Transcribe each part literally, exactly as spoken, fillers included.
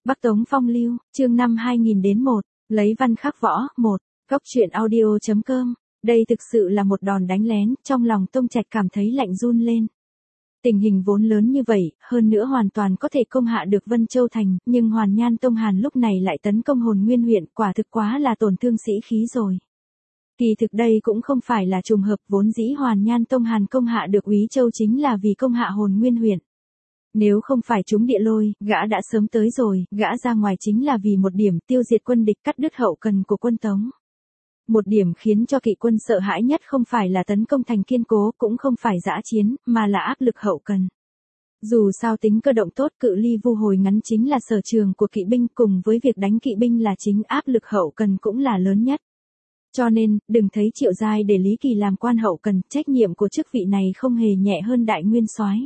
Bắc Tống Phong Lưu, chương năm hai nghìn đến một, lấy văn khắc võ, một, góc truyện audio chấm com. Đây thực sự là một đòn đánh lén, trong lòng Tông Trạch cảm thấy lạnh run lên. Tình hình vốn lớn như vậy, hơn nữa hoàn toàn có thể công hạ được Vân Châu Thành, nhưng Hoàn Nhan Tông Hàn lúc này lại tấn công Hồn Nguyên huyện, quả thực quá là tổn thương sĩ khí rồi. Kỳ thực đây cũng không phải là trùng hợp, vốn dĩ Hoàn Nhan Tông Hàn công hạ được Úy Châu chính là vì công hạ Hồn Nguyên huyện. Nếu không phải chúng địa lôi, gã đã sớm tới rồi, gã ra ngoài chính là vì một điểm tiêu diệt quân địch, cắt đứt hậu cần của quân Tống. Một điểm khiến cho kỵ quân sợ hãi nhất không phải là tấn công thành kiên cố, cũng không phải dã chiến, mà là áp lực hậu cần. Dù sao tính cơ động tốt, cự ly vu hồi ngắn chính là sở trường của kỵ binh, cùng với việc đánh kỵ binh là chính, áp lực hậu cần cũng là lớn nhất. Cho nên, đừng thấy Triệu Giai để Lý Kỳ làm quan hậu cần, trách nhiệm của chức vị này không hề nhẹ hơn đại nguyên soái.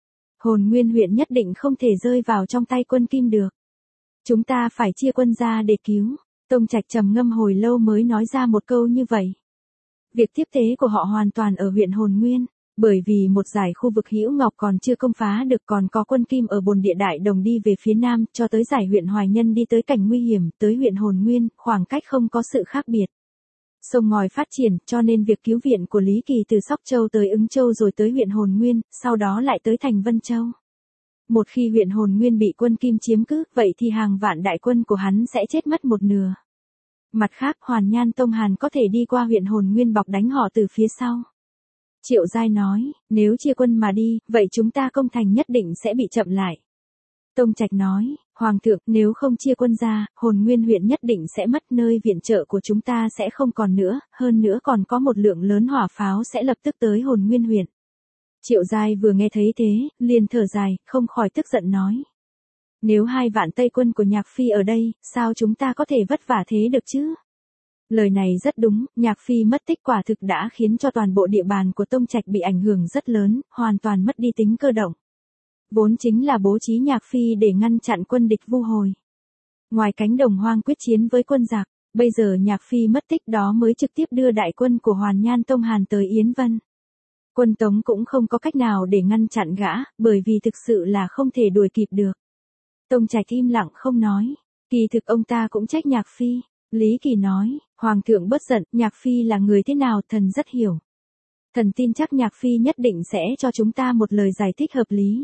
Hồn Nguyên huyện nhất định không thể rơi vào trong tay quân Kim được. Chúng ta phải chia quân ra để cứu. Tông Trạch trầm ngâm hồi lâu mới nói ra một câu như vậy. Việc tiếp tế của họ hoàn toàn ở huyện Hồn Nguyên, bởi vì một giải khu vực Hữu Ngọc còn chưa công phá được, còn có quân Kim ở Bồn Địa Đại Đồng đi về phía nam, cho tới giải huyện Hoài Nhân đi tới cảnh nguy hiểm, tới huyện Hồn Nguyên, khoảng cách không có sự khác biệt. Sông ngòi phát triển, cho nên việc cứu viện của Lý Kỳ từ Sóc Châu tới Ứng Châu rồi tới huyện Hồn Nguyên, sau đó lại tới thành Vân Châu. Một khi huyện Hồn Nguyên bị quân Kim chiếm cứ, vậy thì hàng vạn đại quân của hắn sẽ chết mất một nửa. Mặt khác, Hoàn Nhan Tông Hàn có thể đi qua huyện Hồn Nguyên bọc đánh họ từ phía sau. Triệu Giai nói, nếu chia quân mà đi, vậy chúng ta công thành nhất định sẽ bị chậm lại. Tông Trạch nói, Hoàng thượng, nếu không chia quân ra, Hồn Nguyên huyện nhất định sẽ mất, nơi viện trợ của chúng ta sẽ không còn nữa, hơn nữa còn có một lượng lớn hỏa pháo sẽ lập tức tới Hồn Nguyên huyện. Triệu Giai vừa nghe thấy thế, liền thở dài, không khỏi tức giận nói. Nếu hai vạn Tây quân của Nhạc Phi ở đây, sao chúng ta có thể vất vả thế được chứ? Lời này rất đúng, Nhạc Phi mất tích quả thực đã khiến cho toàn bộ địa bàn của Tông Trạch bị ảnh hưởng rất lớn, hoàn toàn mất đi tính cơ động. Vốn chính là bố trí Nhạc Phi để ngăn chặn quân địch vu hồi. Ngoài cánh đồng hoang quyết chiến với quân giặc, bây giờ Nhạc Phi mất tích đó mới trực tiếp đưa đại quân của Hoàn Nhan Tông Hàn tới Yến Vân. Quân Tống cũng không có cách nào để ngăn chặn gã, bởi vì thực sự là không thể đuổi kịp được. Tông Trạch im lặng không nói, kỳ thực ông ta cũng trách Nhạc Phi. Lý Kỳ nói, Hoàng thượng bất giận, Nhạc Phi là người thế nào thần rất hiểu. Thần tin chắc Nhạc Phi nhất định sẽ cho chúng ta một lời giải thích hợp lý.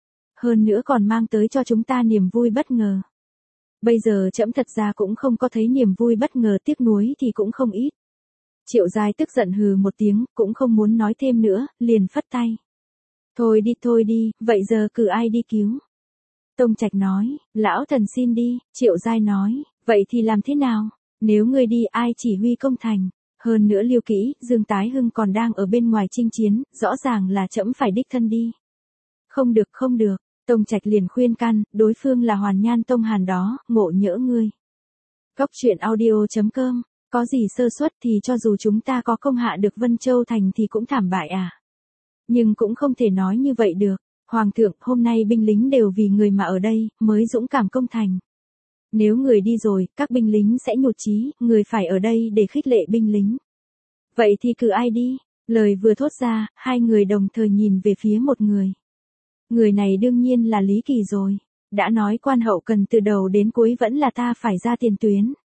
Hơn nữa còn mang tới cho chúng ta niềm vui bất ngờ. Bây giờ trẫm thật ra cũng không có thấy niềm vui bất ngờ, tiếc nuối thì cũng không ít. Triệu Giai tức giận hừ một tiếng, cũng không muốn nói thêm nữa, liền phất tay. Thôi đi thôi đi, vậy giờ cử ai đi cứu? Tông Trạch nói, lão thần xin đi. Triệu Giai nói, vậy thì làm thế nào? Nếu ngươi đi ai chỉ huy công thành? Hơn nữa Liêu Kỹ, Dương Tái Hưng còn đang ở bên ngoài chinh chiến, rõ ràng là trẫm phải đích thân đi. Không được không được, Tông Trạch liền khuyên can, đối phương là Hoàn Nhan Tông Hàn đó, ngộ nhỡ ngươi. Góc truyện audio chấm com, có gì sơ suất thì cho dù chúng ta có công hạ được Vân Châu Thành thì cũng thảm bại à? Nhưng cũng không thể nói như vậy được. Hoàng thượng, hôm nay binh lính đều vì người mà ở đây, mới dũng cảm công thành. Nếu người đi rồi, các binh lính sẽ nhụt chí, người phải ở đây để khích lệ binh lính. Vậy thì cử ai đi? Lời vừa thốt ra, hai người đồng thời nhìn về phía một người. Người này đương nhiên là Lý Kỳ rồi. Đã nói quan hậu cần từ đầu đến cuối vẫn là ta phải ra tiền tuyến.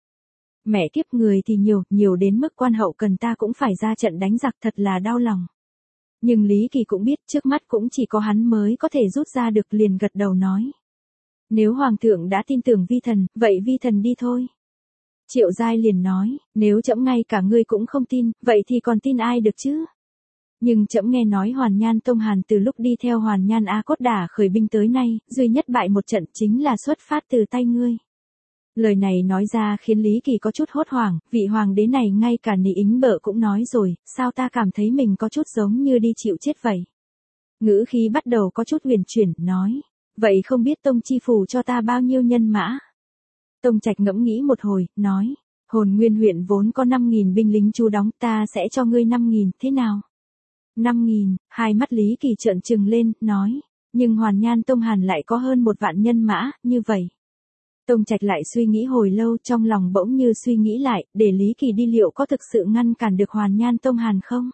Mẹ kiếp, người thì nhiều, nhiều đến mức quan hậu cần ta cũng phải ra trận đánh giặc, thật là đau lòng. Nhưng Lý Kỳ cũng biết trước mắt cũng chỉ có hắn mới có thể rút ra được, liền gật đầu nói. Nếu Hoàng thượng đã tin tưởng vi thần, vậy vi thần đi thôi. Triệu Giai liền nói, nếu trẫm ngay cả ngươi cũng không tin, vậy thì còn tin ai được chứ? Nhưng trẫm nghe nói Hoàn Nhan Tông Hàn từ lúc đi theo Hoàn Nhan A Cốt Đả khởi binh tới nay, duy nhất bại một trận chính là xuất phát từ tay ngươi. Lời này nói ra khiến Lý Kỳ có chút hốt hoảng, vị hoàng đế này ngay cả Nị Ính Bợ cũng nói rồi, sao ta cảm thấy mình có chút giống như đi chịu chết vậy. Ngữ khí bắt đầu có chút huyền chuyển, nói, vậy không biết Tông chi phủ cho ta bao nhiêu nhân mã? Tông Trạch ngẫm nghĩ một hồi, nói, Hồn Nguyên huyện vốn có năm nghìn binh lính trú đóng, ta sẽ cho ngươi năm nghìn, thế nào? năm nghìn, hai mắt Lý Kỳ trợn trừng lên, nói, nhưng Hoàn Nhan Tông Hàn lại có hơn một vạn nhân mã, như vậy. Tông Trạch lại suy nghĩ hồi lâu, trong lòng bỗng như suy nghĩ lại, để Lý Kỳ đi liệu có thực sự ngăn cản được Hoàn Nhan Tông Hàn không?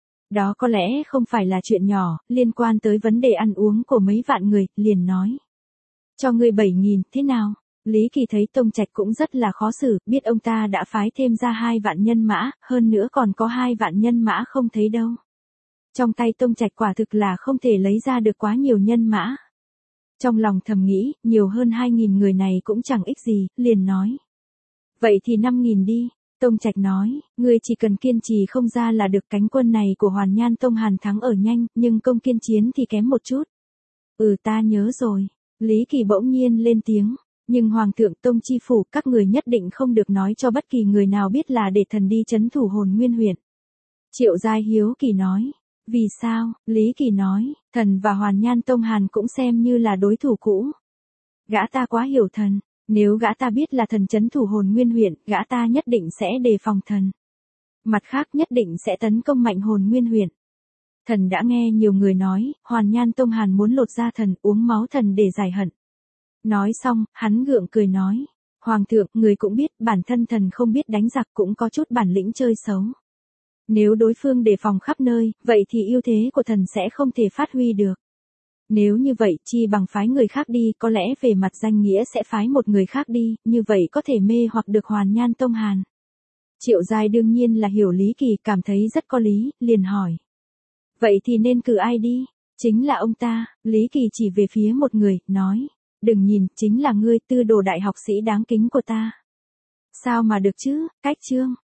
Đó có lẽ không phải là chuyện nhỏ, liên quan tới vấn đề ăn uống của mấy vạn người, liền nói. Cho ngươi bảy nghìn, thế nào? Lý Kỳ thấy Tông Trạch cũng rất là khó xử, biết ông ta đã phái thêm ra hai vạn nhân mã, hơn nữa còn có hai vạn nhân mã không thấy đâu. Trong tay Tông Trạch quả thực là không thể lấy ra được quá nhiều nhân mã. Trong lòng thầm nghĩ, nhiều hơn hai nghìn người này cũng chẳng ích gì, liền nói. Vậy thì năm nghìn đi. Tông Trạch nói, ngươi chỉ cần kiên trì không ra là được, cánh quân này của Hoàn Nhan Tông Hàn thắng ở nhanh, nhưng công kiên chiến thì kém một chút. Ừ ta nhớ rồi. Lý Kỳ bỗng nhiên lên tiếng. Nhưng Hoàng thượng Tông Chi Phủ, các người nhất định không được nói cho bất kỳ người nào biết là để thần đi trấn thủ Hồn Nguyên huyện. Triệu Giai hiếu kỳ nói. Vì sao? Lý Kỳ nói, thần và Hoàn Nhan Tông Hàn cũng xem như là đối thủ cũ. Gã ta quá hiểu thần. Nếu gã ta biết là thần trấn thủ Hồn Nguyên huyện, gã ta nhất định sẽ đề phòng thần. Mặt khác nhất định sẽ tấn công mạnh Hồn Nguyên huyện. Thần đã nghe nhiều người nói, Hoàn Nhan Tông Hàn muốn lột da thần, uống máu thần để giải hận. Nói xong, hắn gượng cười nói. Hoàng thượng, người cũng biết, bản thân thần không biết đánh giặc, cũng có chút bản lĩnh chơi xấu. Nếu đối phương đề phòng khắp nơi, vậy thì ưu thế của thần sẽ không thể phát huy được. Nếu như vậy, chi bằng phái người khác đi, có lẽ về mặt danh nghĩa sẽ phái một người khác đi, như vậy có thể mê hoặc được Hoàn Nhan Tông Hàn. Triệu Giai đương nhiên là hiểu Lý Kỳ, cảm thấy rất có lý, liền hỏi. Vậy thì nên cử ai đi? Chính là ông ta. Lý Kỳ chỉ về phía một người, nói. Đừng nhìn, chính là ngươi, Tư Đồ đại học sĩ đáng kính của ta. Sao mà được chứ, Cách Trương.